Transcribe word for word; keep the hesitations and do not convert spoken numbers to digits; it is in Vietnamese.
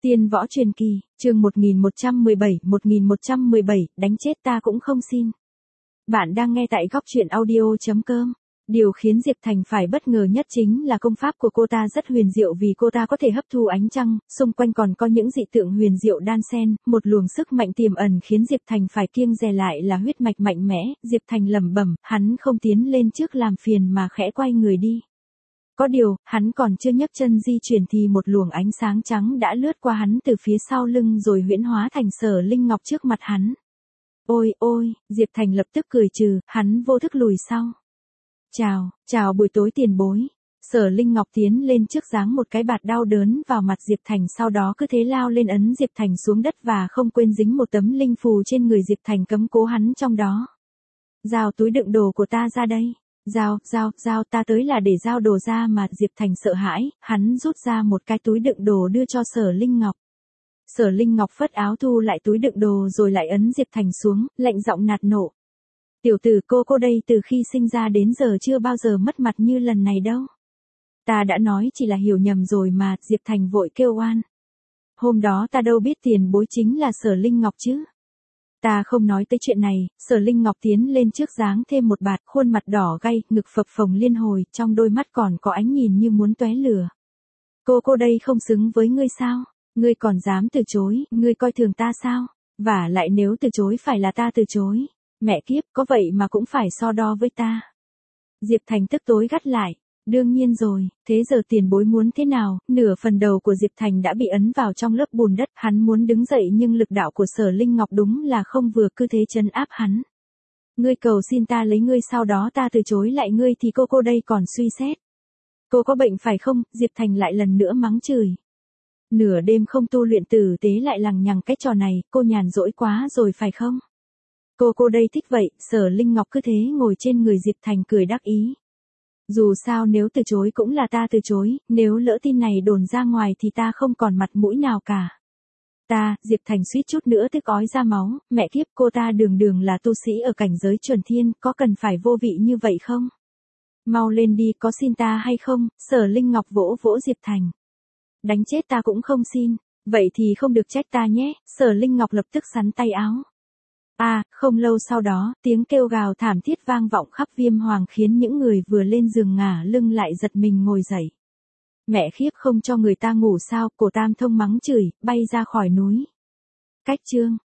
Tiên võ truyền kỳ, chương một nghìn một trăm mười bảy, một nghìn một trăm mười bảy, đánh chết ta cũng không xin. Bạn đang nghe tại góc truyện audio chấm com. Điều khiến Diệp Thành phải bất ngờ nhất chính là công pháp của cô ta rất huyền diệu vì cô ta có thể hấp thu ánh trăng, xung quanh còn có những dị tượng huyền diệu đan xen, một luồng sức mạnh tiềm ẩn khiến Diệp Thành phải kiêng dè lại là huyết mạch mạnh mẽ. Diệp Thành lẩm bẩm, hắn không tiến lên trước làm phiền mà khẽ quay người đi. Có điều, hắn còn chưa nhấc chân di chuyển thì một luồng ánh sáng trắng đã lướt qua hắn từ phía sau lưng rồi huyễn hóa thành Sở Linh Ngọc trước mặt hắn. Ôi, ôi, Diệp Thành lập tức cười trừ, hắn vô thức lùi sau. Chào, chào buổi tối tiền bối. Sở Linh Ngọc tiến lên trước giáng một cái bạt đau đớn vào mặt Diệp Thành, sau đó cứ thế lao lên ấn Diệp Thành xuống đất và không quên dính một tấm linh phù trên người Diệp Thành cấm cố hắn trong đó. Giao túi đựng đồ của ta ra đây. Giao, giao, giao, ta tới là để giao đồ ra mà. Diệp Thành sợ hãi, hắn rút ra một cái túi đựng đồ đưa cho Sở Linh Ngọc. Sở Linh Ngọc phất áo thu lại túi đựng đồ rồi lại ấn Diệp Thành xuống, lạnh giọng nạt nộ. Tiểu tử cô cô đây từ khi sinh ra đến giờ chưa bao giờ mất mặt như lần này đâu. Ta đã nói chỉ là hiểu nhầm rồi mà. Diệp Thành vội kêu oan. Hôm đó ta đâu biết tiền bối chính là Sở Linh Ngọc chứ. Ta không nói tới chuyện này. Sở Linh Ngọc tiến lên trước giáng thêm một bạt, khuôn mặt đỏ gay, ngực phập phồng liên hồi, trong đôi mắt còn có ánh nhìn như muốn tóe lửa. Cô cô đây không xứng với ngươi sao? Ngươi còn dám từ chối, ngươi coi thường ta sao? Và lại nếu từ chối phải là ta từ chối. Mẹ kiếp, có vậy mà cũng phải so đo với ta. Diệp Thành tức tối gắt lại. Đương nhiên rồi, thế giờ tiền bối muốn thế nào? Nửa phần đầu của Diệp Thành đã bị ấn vào trong lớp bùn đất, hắn muốn đứng dậy nhưng lực đạo của Sở Linh Ngọc đúng là không vừa, cứ thế trấn áp hắn. Ngươi cầu xin ta lấy ngươi sau đó ta từ chối lại ngươi thì cô cô đây còn suy xét. Cô có bệnh phải không? Diệp Thành lại lần nữa mắng chửi. Nửa đêm không tu luyện tử tế lại lằng nhằng cái trò này, cô nhàn rỗi quá rồi phải không? Cô cô đây thích vậy. Sở Linh Ngọc cứ thế ngồi trên người Diệp Thành cười đắc ý. Dù sao nếu từ chối cũng là ta từ chối, nếu lỡ tin này đồn ra ngoài thì ta không còn mặt mũi nào cả. Ta, Diệp Thành suýt chút nữa tức ói ra máu, mẹ kiếp, cô ta đường đường là tu sĩ ở cảnh giới chuẩn thiên, có cần phải vô vị như vậy không? Mau lên đi, có xin ta hay không? Sở Linh Ngọc vỗ vỗ Diệp Thành. Đánh chết ta cũng không xin, vậy thì không được trách ta nhé. Sở Linh Ngọc lập tức xắn tay áo. À, không lâu sau đó, tiếng kêu gào thảm thiết vang vọng khắp Viêm Hoàng khiến những người vừa lên giường ngả lưng lại giật mình ngồi dậy. Mẹ khiếp, không cho người ta ngủ sao? Cổ Tam Thông mắng chửi, bay ra khỏi núi. Cách chương